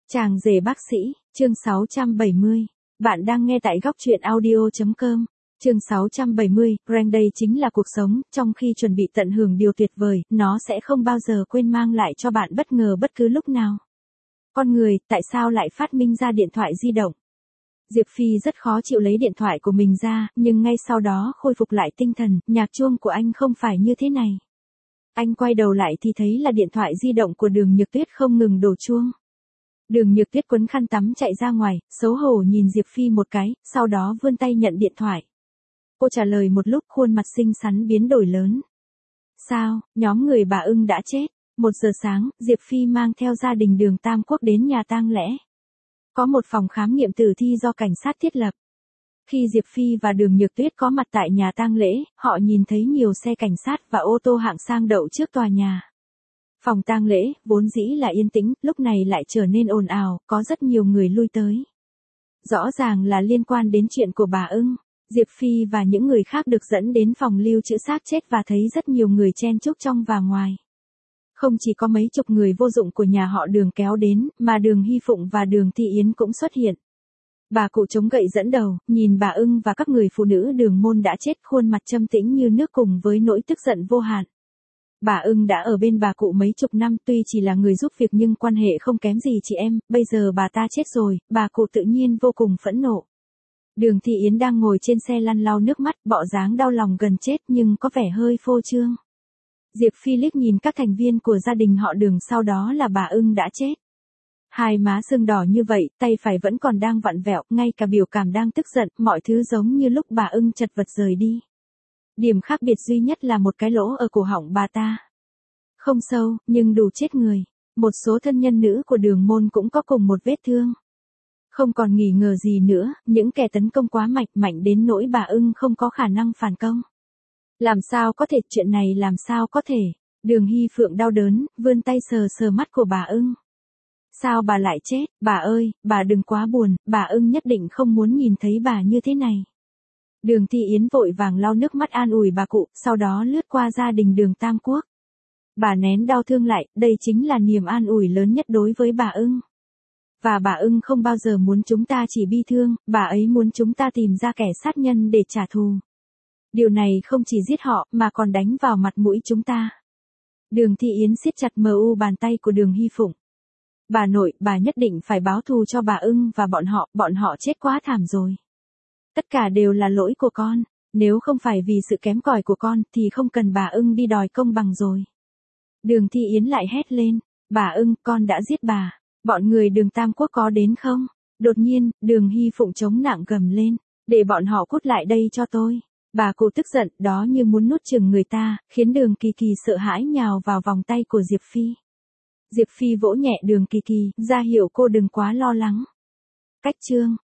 Chàng rể bác sĩ, chương 670. Bạn đang nghe tại góc truyện audio.com. Chương 670, Grand đây chính là cuộc sống, trong khi chuẩn bị tận hưởng điều tuyệt vời, nó sẽ không bao giờ quên mang lại cho bạn bất ngờ bất cứ lúc nào. Con người, tại sao lại phát minh ra điện thoại di động? Diệp Phi rất khó chịu lấy điện thoại của mình ra, nhưng ngay sau đó khôi phục lại tinh thần, nhạc chuông của anh không phải như thế này. Anh quay đầu lại thì thấy là điện thoại di động của Đường Nhược Tuyết không ngừng đổ chuông. Đường Nhược Tuyết quấn khăn tắm chạy ra ngoài, xấu hổ nhìn Diệp Phi một cái, sau đó vươn tay nhận điện thoại. Cô trả lời một lúc, khuôn mặt xinh xắn biến đổi lớn. Sao, nhóm người bà Ưng đã chết? 1 giờ sáng, Diệp Phi mang theo gia đình Đường Tam Quốc đến nhà tang lễ. Có một phòng khám nghiệm tử thi do cảnh sát thiết lập. Khi Diệp Phi và Đường Nhược Tuyết có mặt tại nhà tang lễ, họ nhìn thấy nhiều xe cảnh sát và ô tô hạng sang đậu trước tòa nhà. Phòng tang lễ, vốn dĩ là yên tĩnh, lúc này lại trở nên ồn ào, có rất nhiều người lui tới. Rõ ràng là liên quan đến chuyện của bà Ưng. Diệp Phi và những người khác được dẫn đến phòng lưu trữ xác chết và thấy rất nhiều người chen chúc trong và ngoài. Không chỉ có mấy chục người vô dụng của nhà họ Đường kéo đến, mà Đường Hy Phụng và Đường Thị Yến cũng xuất hiện. Bà cụ chống gậy dẫn đầu, nhìn bà Ưng và các người phụ nữ Đường môn đã chết, khuôn mặt trầm tĩnh như nước cùng với nỗi tức giận vô hạn. Bà Ưng đã ở bên bà cụ mấy chục năm, tuy chỉ là người giúp việc nhưng quan hệ không kém gì chị em, bây giờ bà ta chết rồi, bà cụ tự nhiên vô cùng phẫn nộ. Đường Thị Yến đang ngồi trên xe lăn lau nước mắt, bộ dáng đau lòng gần chết nhưng có vẻ hơi phô trương. Diệp Phi liếc nhìn các thành viên của gia đình họ Đường, sau đó là bà Ưng đã chết. Hai má sưng đỏ như vậy, tay phải vẫn còn đang vặn vẹo, ngay cả biểu cảm đang tức giận, mọi thứ giống như lúc bà Ưng chật vật rời đi. Điểm khác biệt duy nhất là một cái lỗ ở cổ họng bà ta. Không sâu, nhưng đủ chết người. Một số thân nhân nữ của Đường môn cũng có cùng một vết thương. Không còn nghi ngờ gì nữa, những kẻ tấn công quá mạnh đến nỗi bà Ưng không có khả năng phản công. Làm sao có thể, chuyện này làm sao có thể? Đường Hy Phượng đau đớn, vươn tay sờ mắt của bà Ưng. Sao bà lại chết, bà ơi, bà đừng quá buồn, bà Ưng nhất định không muốn nhìn thấy bà như thế này. Đường Thị Yến vội vàng lau nước mắt an ủi bà cụ, sau đó lướt qua gia đình Đường Tam Quốc. Bà nén đau thương lại, đây chính là niềm an ủi lớn nhất đối với bà Ưng. Và bà Ưng không bao giờ muốn chúng ta chỉ bi thương, bà ấy muốn chúng ta tìm ra kẻ sát nhân để trả thù. Điều này không chỉ giết họ, mà còn đánh vào mặt mũi chúng ta. Đường Thị Yến siết chặt bàn tay của Đường Hy Phụng. Bà nội, bà nhất định phải báo thù cho bà Ưng và bọn họ chết quá thảm rồi. Tất cả đều là lỗi của con, nếu không phải vì sự kém cỏi của con thì không cần bà Ưng đi đòi công bằng rồi. Đường Thị Yến lại hét lên, bà Ưng, con đã giết bà, bọn người Đường Tam Quốc có đến không? Đột nhiên, Đường Hy Phụng chống nặng gầm lên, để bọn họ cút lại đây cho tôi. Bà cụ tức giận, đó như muốn nuốt chửng người ta, khiến Đường Kỳ Kỳ sợ hãi nhào vào vòng tay của Diệp Phi. Diệp Phi vỗ nhẹ Đường Kỳ Kỳ, ra hiệu cô đừng quá lo lắng. Cách chương